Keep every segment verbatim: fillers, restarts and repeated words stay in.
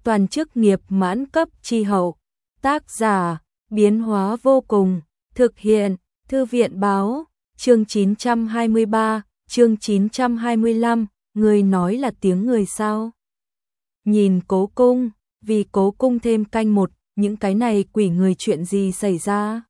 toàn chức nghiệp mãn cấp chi hậu. Tác giả, biến hóa vô cùng, thực hiện, Thư viện báo, chương chín trăm hai mươi ba, chương chín trăm hai mươi lăm, người nói là tiếng người sao? Nhìn Cố Cung, vì Cố Cung thêm canh một, những cái này quỷ người chuyện gì xảy ra?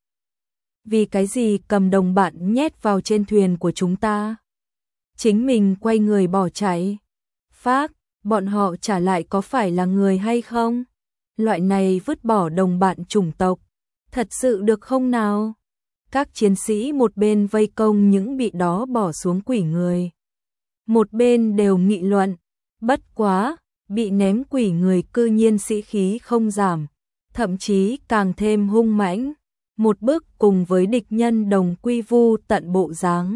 Vì cái gì cầm đồng bạn nhét vào trên thuyền của chúng ta? Chính mình quay người bỏ chạy. Phác, bọn họ trả lại có phải là người hay không? Loại này vứt bỏ đồng bạn chủng tộc, thật sự được không nào? Các chiến sĩ một bên vây công những bị đó bỏ xuống quỷ người. Một bên đều nghị luận, bất quá, bị ném quỷ người cư nhiên sĩ khí không giảm, thậm chí càng thêm hung mãnh, một bước cùng với địch nhân đồng quy vu tận bộ dáng.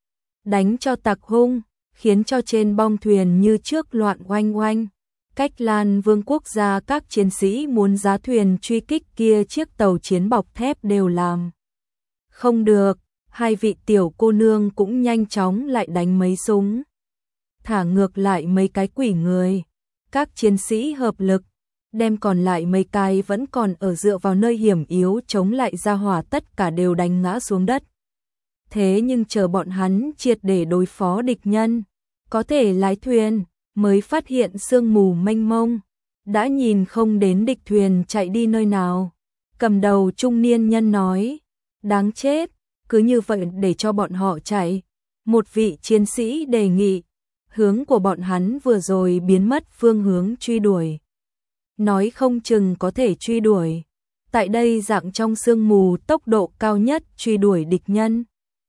Đánh cho tặc hung, khiến cho trên bong thuyền như trước loạn oanh oanh. Cách Lan Vương quốc gia các chiến sĩ muốn giá thuyền truy kích kia chiếc tàu chiến bọc thép đều làm. Không được, hai vị tiểu cô nương cũng nhanh chóng lại đánh mấy súng. Thả ngược lại mấy cái quỷ người. Các chiến sĩ hợp lực, đem còn lại mấy cái vẫn còn ở dựa vào nơi hiểm yếu chống lại ra hỏa tất cả đều đánh ngã xuống đất. Thế nhưng chờ bọn hắn triệt để đối phó địch nhân, có thể lái thuyền, mới phát hiện sương mù mênh mông, đã nhìn không đến địch thuyền chạy đi nơi nào. Cầm đầu trung niên nhân nói, đáng chết, cứ như vậy để cho bọn họ chạy. Một vị chiến sĩ đề nghị, hướng của bọn hắn vừa rồi biến mất phương hướng truy đuổi. Nói không chừng có thể truy đuổi. Tại đây dạng trong sương mù tốc độ cao nhất truy đuổi địch nhân.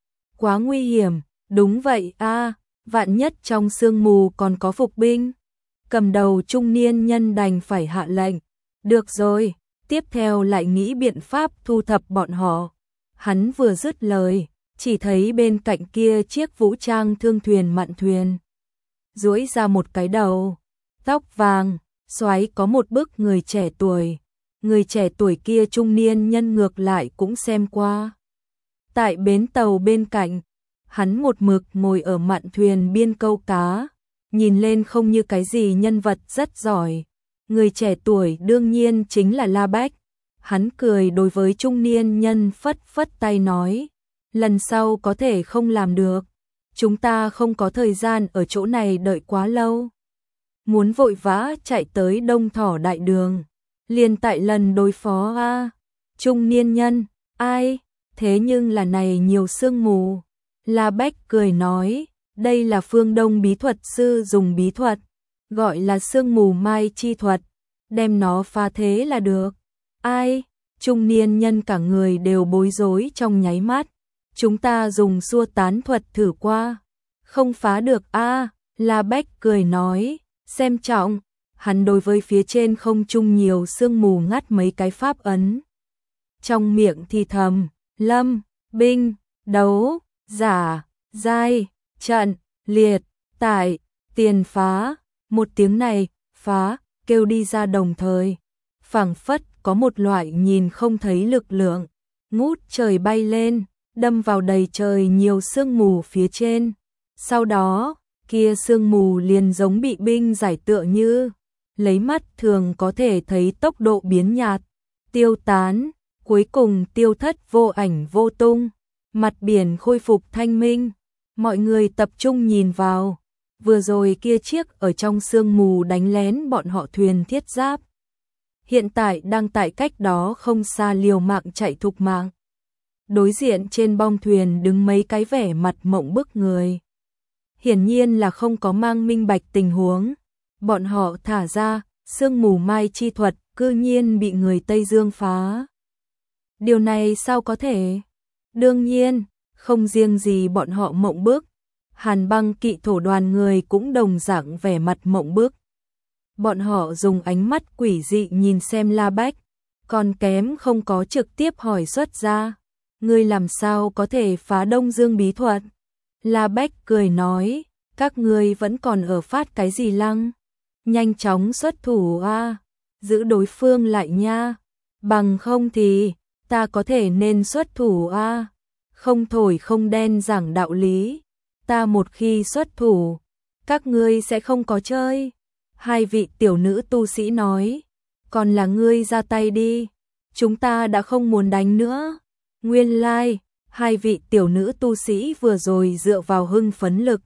Quá nguy hiểm, đúng vậy a, vạn nhất trong sương mù còn có phục binh. Cầm đầu trung niên nhân đành phải hạ lệnh. Được rồi, tiếp theo lại nghĩ biện pháp thu thập bọn họ. Hắn vừa dứt lời, chỉ thấy bên cạnh kia chiếc vũ trang thương thuyền mạn thuyền. Duỗi ra một cái đầu, tóc vàng, xoáy có một bức người trẻ tuổi. Người trẻ tuổi kia trung niên nhân ngược lại cũng xem qua. Tại bến tàu bên cạnh, hắn một mực ngồi ở mạn thuyền biên câu cá, nhìn lên không như cái gì nhân vật rất giỏi. Người trẻ tuổi đương nhiên chính là La Bách. Hắn cười đối với trung niên nhân phất phất tay nói, lần sau có thể không làm được, chúng ta không có thời gian ở chỗ này đợi quá lâu. Muốn vội vã chạy tới Đông Thỏ Đại Đường, liền tại lần đối phó a. Trung niên nhân, ai, thế nhưng là này nhiều sương mù. La Bách cười nói, đây là phương Đông bí thuật sư dùng bí thuật, gọi là sương mù mai chi thuật, đem nó phá thế là được. Ai, trung niên nhân cả người đều bối rối trong nháy mắt. Chúng ta dùng xua tán thuật thử qua, không phá được a. La Bách cười nói, xem trọng. Hắn đối với phía trên không trung nhiều sương mù ngắt mấy cái pháp ấn. Trong miệng thì thầm, lâm, binh, đấu, giả, giai, trận, liệt, tải, tiền phá. Một tiếng này, phá, kêu đi ra đồng thời. Phảng phất có một loại nhìn không thấy lực lượng, ngút trời bay lên, đâm vào đầy trời nhiều sương mù phía trên. Sau đó, kia sương mù liền giống bị binh giải tựa như, lấy mắt thường có thể thấy tốc độ biến nhạt, tiêu tán, cuối cùng tiêu thất vô ảnh vô tung. Mặt biển khôi phục thanh minh, mọi người tập trung nhìn vào, vừa rồi kia chiếc ở trong sương mù đánh lén bọn họ thuyền thiết giáp. Hiện tại đang tại cách đó không xa liều mạng chạy thục mạng. Đối diện trên bong thuyền đứng mấy cái vẻ mặt mộng bức người. Hiển nhiên là không có mang minh bạch tình huống. Bọn họ thả ra, sương mù mai chi thuật, cư nhiên bị người Tây Dương phá. Điều này sao có thể? Đương nhiên, không riêng gì bọn họ mộng bức. Hàn Băng Kỵ thổ đoàn người cũng đồng dạng vẻ mặt mộng bức. Bọn họ dùng ánh mắt quỷ dị nhìn xem La Bách, còn kém không có trực tiếp hỏi xuất ra. Ngươi làm sao có thể phá Đông Dương bí thuật? La Bách cười nói, các ngươi vẫn còn ở phát cái gì lăng? Nhanh chóng xuất thủ a, giữ đối phương lại nha. Bằng không thì, ta có thể nên xuất thủ a. Không thổi không đen giảng đạo lý. Ta một khi xuất thủ, các ngươi sẽ không có chơi. Hai vị tiểu nữ tu sĩ nói, còn là ngươi ra tay đi, chúng ta đã không muốn đánh nữa. Nguyên lai, like, hai vị tiểu nữ tu sĩ vừa rồi dựa vào hưng phấn lực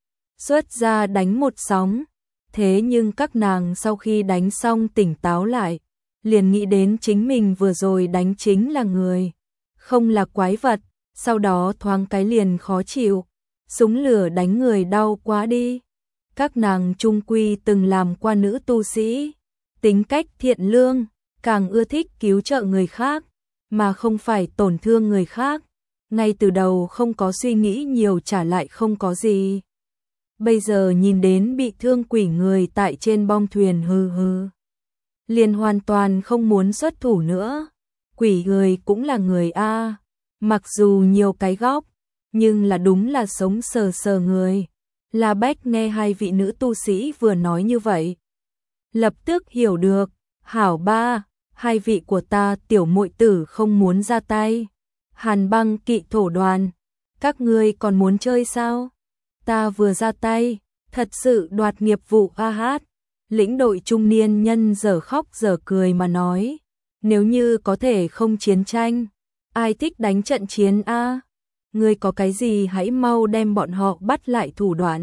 xuất ra đánh một sóng, thế nhưng các nàng sau khi đánh xong tỉnh táo lại, liền nghĩ đến chính mình vừa rồi đánh chính là người, không là quái vật, sau đó thoáng cái liền khó chịu, súng lửa đánh người đau quá đi. Các nàng chung quy từng làm qua nữ tu sĩ, tính cách thiện lương, càng ưa thích cứu trợ người khác, mà không phải tổn thương người khác, ngay từ đầu không có suy nghĩ nhiều trả lại không có gì. Bây giờ nhìn đến bị thương quỷ người tại trên bong thuyền hừ hừ, liền hoàn toàn không muốn xuất thủ nữa. Quỷ người cũng là người a, mặc dù nhiều cái góc, nhưng là đúng là sống sờ sờ người. La Bách nghe hai vị nữ tu sĩ vừa nói như vậy, lập tức hiểu được, hảo ba, hai vị của ta tiểu muội tử không muốn ra tay. Hàn Băng Kỵ thổ đoàn, các ngươi còn muốn chơi sao? Ta vừa ra tay, thật sự đoạt nghiệp vụ a hát. Lĩnh đội trung niên nhân giờ khóc giờ cười mà nói, nếu như có thể không chiến tranh, ai thích đánh trận chiến a? Ngươi có cái gì hãy mau đem bọn họ bắt lại thủ đoạn.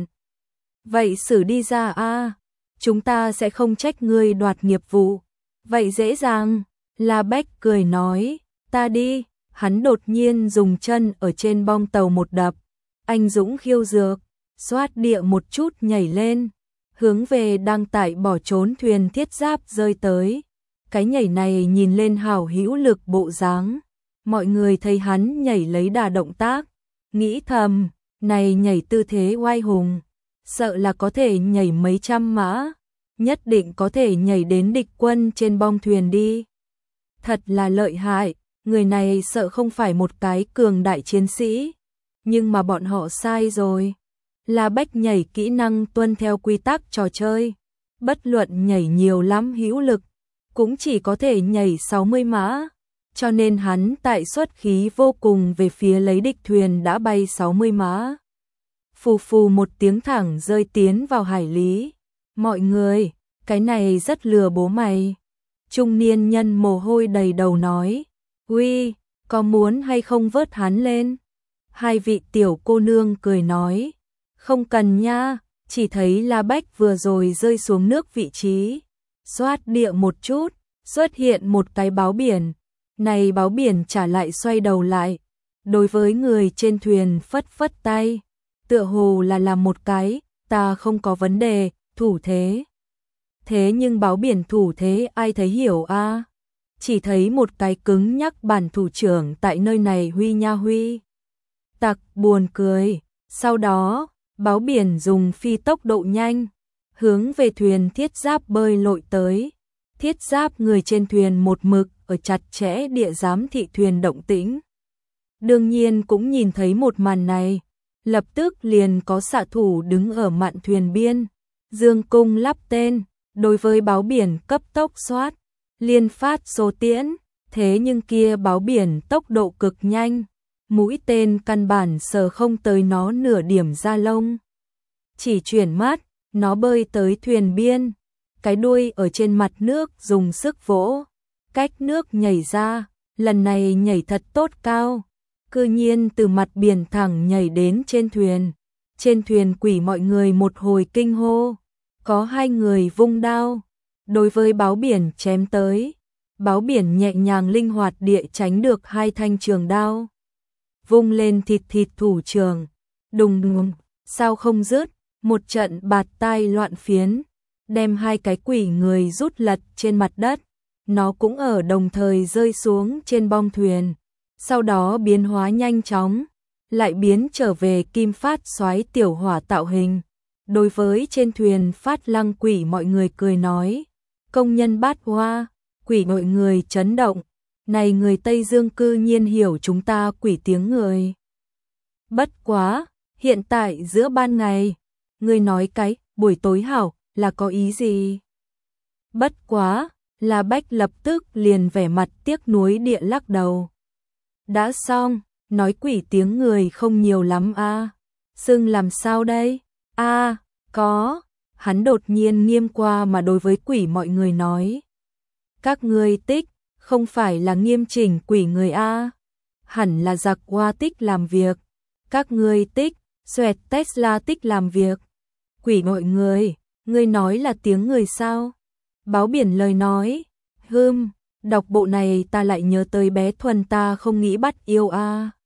Vậy xử đi ra a, chúng ta sẽ không trách ngươi đoạt nghiệp vụ. Vậy dễ dàng, La Bách cười nói, ta đi. Hắn đột nhiên dùng chân ở trên bong tàu một đập, anh dũng khiêu dược, xoát địa một chút nhảy lên, hướng về đang tại bỏ trốn thuyền thiết giáp rơi tới. Cái nhảy này nhìn lên hào hữu lực bộ dáng, mọi người thấy hắn nhảy lấy đà động tác, nghĩ thầm, này nhảy tư thế oai hùng, sợ là có thể nhảy mấy trăm mã, nhất định có thể nhảy đến địch quân trên bong thuyền đi. Thật là lợi hại. Người này sợ không phải một cái cường đại chiến sĩ, nhưng mà bọn họ sai rồi. La Bách nhảy kỹ năng tuân theo quy tắc trò chơi, bất luận nhảy nhiều lắm hữu lực, cũng chỉ có thể nhảy sáu mươi mã, cho nên hắn tại xuất khí vô cùng về phía lấy địch thuyền đã bay sáu mươi mã. Phù phù một tiếng thẳng rơi tiến vào hải lý. Mọi người, cái này rất lừa bố mày. Trung niên nhân mồ hôi đầy đầu nói, uy, có muốn hay không vớt hắn lên? Hai vị tiểu cô nương cười nói, không cần nha, chỉ thấy La Bách vừa rồi rơi xuống nước vị trí, xoát địa một chút, xuất hiện một cái báo biển, này báo biển trả lại xoay đầu lại, đối với người trên thuyền phất phất tay, tựa hồ là làm một cái, ta không có vấn đề, thủ thế. Thế nhưng báo biển thủ thế ai thấy hiểu a? À? Chỉ thấy một cái cứng nhắc bản thủ trưởng tại nơi này huy nha huy. Tặc buồn cười, sau đó, báo biển dùng phi tốc độ nhanh, hướng về thuyền thiết giáp bơi lội tới. Thiết giáp người trên thuyền một mực ở chặt chẽ địa giám thị thuyền động tĩnh. Đương nhiên cũng nhìn thấy một màn này, lập tức liền có xạ thủ đứng ở mạn thuyền biên, dương cung lắp tên, đối với báo biển cấp tốc xoát, liên phát số tiễn, thế nhưng kia báo biển tốc độ cực nhanh, mũi tên căn bản sờ không tới nó nửa điểm da lông. Chỉ chuyển mắt, nó bơi tới thuyền biên, cái đuôi ở trên mặt nước dùng sức vỗ, cách nước nhảy ra, lần này nhảy thật tốt cao, cư nhiên từ mặt biển thẳng nhảy đến trên thuyền. Trên thuyền quỷ mọi người một hồi kinh hô, có hai người vung đao, đối với báo biển chém tới, báo biển nhẹ nhàng linh hoạt địa tránh được hai thanh trường đao. Vung lên thịt thịt thủ trường, đùng đùng, sao không dứt, một trận bạt tai loạn phiến, đem hai cái quỷ người rút lật trên mặt đất, nó cũng ở đồng thời rơi xuống trên bong thuyền, sau đó biến hóa nhanh chóng, lại biến trở về kim phát soái tiểu hỏa tạo hình. Đối với trên thuyền phát lăng quỷ mọi người cười nói, công nhân bát hoa, quỷ mọi người chấn động, này người Tây Dương cư nhiên hiểu chúng ta quỷ tiếng người. Bất quá, hiện tại giữa ban ngày, người nói cái buổi tối hảo là có ý gì? Bất quá, La Bách lập tức liền vẻ mặt tiếc nuối địa lắc đầu. Đã xong, nói quỷ tiếng người không nhiều lắm a. À. Xưng làm sao đây? A, à, có, hắn đột nhiên nghiêm qua mà đối với quỷ mọi người nói. Các ngươi tích, không phải là nghiêm chỉnh quỷ người a, hẳn là giặc Hoa tích làm việc. Các ngươi tích, xoẹt Tesla tích làm việc. Quỷ mọi người, ngươi nói là tiếng người sao? Báo Biển lời nói, hưm, đọc bộ này ta lại nhớ tới bé Thuần ta không nghĩ bắt yêu a.